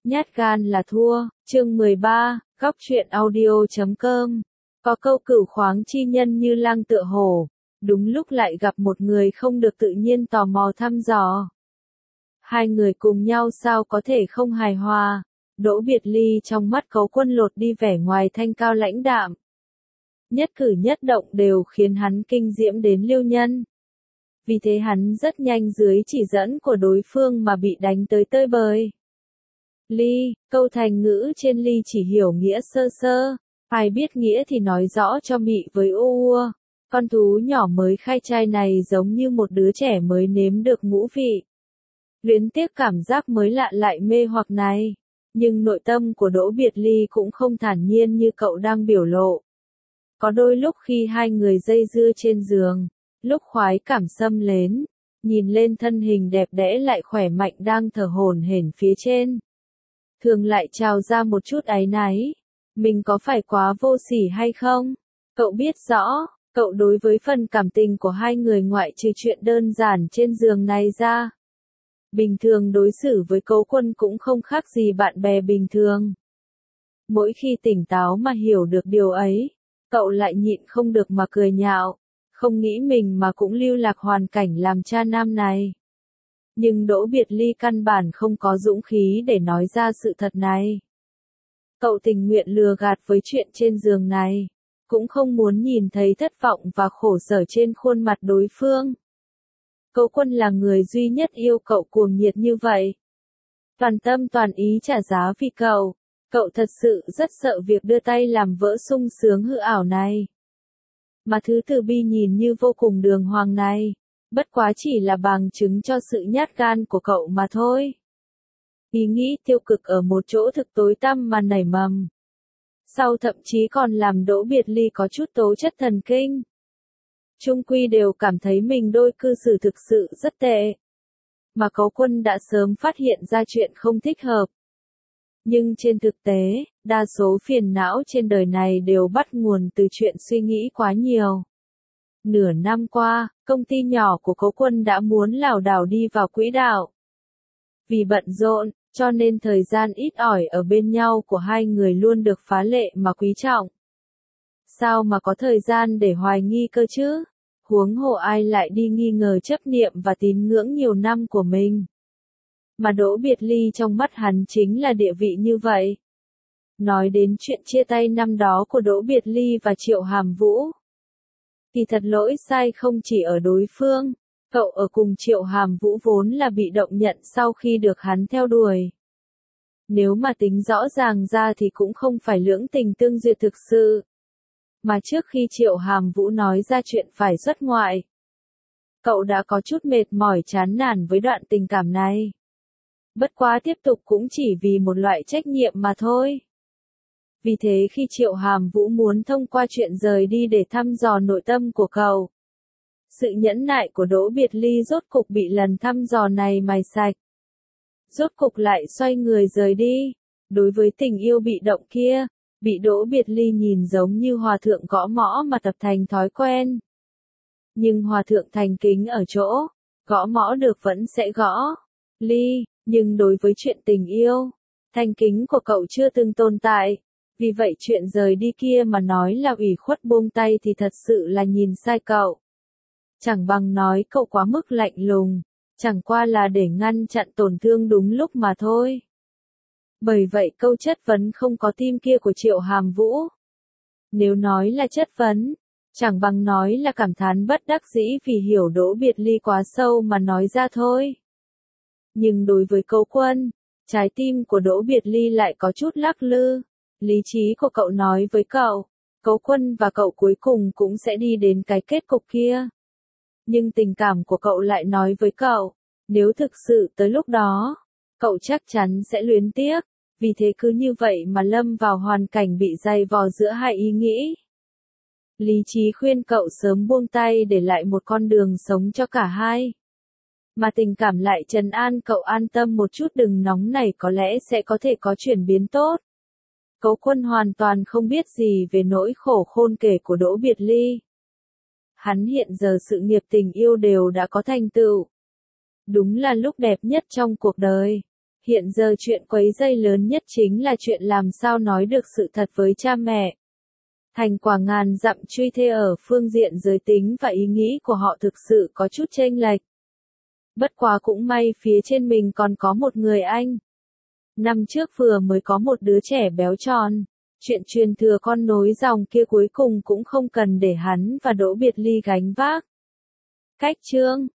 Nhát gan là thua, chương 13, góc truyện audio.com. Có câu cửu khoáng chi nhân như lang tựa hổ, đúng lúc lại gặp một người không được tự nhiên tò mò thăm dò. Hai người cùng nhau sao có thể không hài hòa, Đỗ Biệt Ly trong mắt Cấu Quân lột đi vẻ ngoài thanh cao lãnh đạm. Nhất cử nhất động đều khiến hắn kinh diễm đến lưu nhân. Vì thế hắn rất nhanh dưới chỉ dẫn của đối phương mà bị đánh tới tơi bời. Ly, câu thành ngữ trên ly chỉ hiểu nghĩa sơ sơ, ai biết nghĩa thì nói rõ cho mị với ô ua. Con thú nhỏ mới khai trai này giống như một đứa trẻ mới nếm được ngũ vị. Luyến tiếc cảm giác mới lạ lại mê hoặc này. Nhưng nội tâm của Đỗ Biệt Ly cũng không thản nhiên như cậu đang biểu lộ. Có đôi lúc khi hai người dây dưa trên giường, lúc khoái cảm xâm lến, nhìn lên thân hình đẹp đẽ lại khỏe mạnh đang thở hổn hển phía trên. Thường lại trào ra một chút áy náy. Mình có phải quá vô sỉ hay không? Cậu biết rõ, cậu đối với phần cảm tình của hai người ngoại trừ chuyện đơn giản trên giường này ra. Bình thường đối xử với Cấu Quân cũng không khác gì bạn bè bình thường. Mỗi khi tỉnh táo mà hiểu được điều ấy, cậu lại nhịn không được mà cười nhạo, không nghĩ mình mà cũng lưu lạc hoàn cảnh làm cha nam này. Nhưng Đỗ Biệt Ly căn bản không có dũng khí để nói ra sự thật này. Cậu tình nguyện lừa gạt với chuyện trên giường này, cũng không muốn nhìn thấy thất vọng và khổ sở trên khuôn mặt đối phương. Cấu Quân là người duy nhất yêu cậu cuồng nhiệt như vậy. Toàn tâm toàn ý trả giá vì cậu. Cậu thật sự rất sợ việc đưa tay làm vỡ sung sướng hư ảo này. Mà thứ Từ Bi nhìn như vô cùng đường hoàng này, bất quá chỉ là bằng chứng cho sự nhát gan của cậu mà thôi. Ý nghĩ tiêu cực ở một chỗ thực tối tăm mà nảy mầm. Sau thậm chí còn làm Đỗ Biệt Ly có chút tố chất thần kinh. Chung quy đều cảm thấy mình đôi cư xử thực sự rất tệ. Mà Cấu Quân đã sớm phát hiện ra chuyện không thích hợp. Nhưng trên thực tế, đa số phiền não trên đời này đều bắt nguồn từ chuyện suy nghĩ quá nhiều. Nửa năm qua, công ty nhỏ của Cấu Quân đã muốn lảo đảo đi vào quỹ đạo. Vì bận rộn, cho nên thời gian ít ỏi ở bên nhau của hai người luôn được phá lệ mà quý trọng. Sao mà có thời gian để hoài nghi cơ chứ? Huống hồ ai lại đi nghi ngờ chấp niệm và tín ngưỡng nhiều năm của mình. Mà Đỗ Biệt Ly trong mắt hắn chính là địa vị như vậy. Nói đến chuyện chia tay năm đó của Đỗ Biệt Ly và Triệu Hàm Vũ, thì thật lỗi sai không chỉ ở đối phương, cậu ở cùng Triệu Hàm Vũ vốn là bị động nhận sau khi được hắn theo đuổi. Nếu mà tính rõ ràng ra thì cũng không phải lưỡng tình tương duyệt thực sự. Mà trước khi Triệu Hàm Vũ nói ra chuyện phải xuất ngoại, cậu đã có chút mệt mỏi chán nản với đoạn tình cảm này. Bất quá tiếp tục cũng chỉ vì một loại trách nhiệm mà thôi. Vì thế khi Triệu Hàm Vũ muốn thông qua chuyện rời đi để thăm dò nội tâm của cậu, sự nhẫn nại của Đỗ Biệt Ly rốt cục bị lần thăm dò này mài sạch. Rốt cục lại xoay người rời đi. Đối với tình yêu bị động kia, bị Đỗ Biệt Ly nhìn giống như hòa thượng gõ mõ mà tập thành thói quen. Nhưng hòa thượng thành kính ở chỗ, gõ mõ được vẫn sẽ gõ. Ly, nhưng đối với chuyện tình yêu, thành kính của cậu chưa từng tồn tại. Vì vậy chuyện rời đi kia mà nói là ủy khuất buông tay thì thật sự là nhìn sai cậu. Chẳng bằng nói cậu quá mức lạnh lùng, chẳng qua là để ngăn chặn tổn thương đúng lúc mà thôi. Bởi vậy câu chất vấn không có tim kia của Triệu Hàm Vũ, nếu nói là chất vấn, chẳng bằng nói là cảm thán bất đắc dĩ vì hiểu Đỗ Biệt Ly quá sâu mà nói ra thôi. Nhưng đối với Cấu Quân, trái tim của Đỗ Biệt Ly lại có chút lắc lư. Lý trí của cậu nói với cậu, Cấu Quân và cậu cuối cùng cũng sẽ đi đến cái kết cục kia. Nhưng tình cảm của cậu lại nói với cậu, nếu thực sự tới lúc đó, cậu chắc chắn sẽ luyến tiếc. Vì thế cứ như vậy mà lâm vào hoàn cảnh bị dày vò giữa hai ý nghĩ. Lý trí khuyên cậu sớm buông tay để lại một con đường sống cho cả hai. Mà tình cảm lại trấn an cậu an tâm một chút, đừng nóng nảy, có lẽ sẽ có thể có chuyển biến tốt. Cấu Quân hoàn toàn không biết gì về nỗi khổ khôn kể của Đỗ Biệt Ly. Hắn hiện giờ sự nghiệp tình yêu đều đã có thành tựu. Đúng là lúc đẹp nhất trong cuộc đời. Hiện giờ chuyện quấy rầy lớn nhất chính là chuyện làm sao nói được sự thật với cha mẹ. Thành quả ngàn dặm truy thê ở phương diện giới tính và ý nghĩ của họ thực sự có chút chênh lệch. Bất quá cũng may phía trên mình còn có một người anh. Năm trước vừa mới có một đứa trẻ béo tròn. Chuyện truyền thừa con nối dòng kia cuối cùng cũng không cần để hắn và Đỗ Biệt Ly gánh vác. Cách chương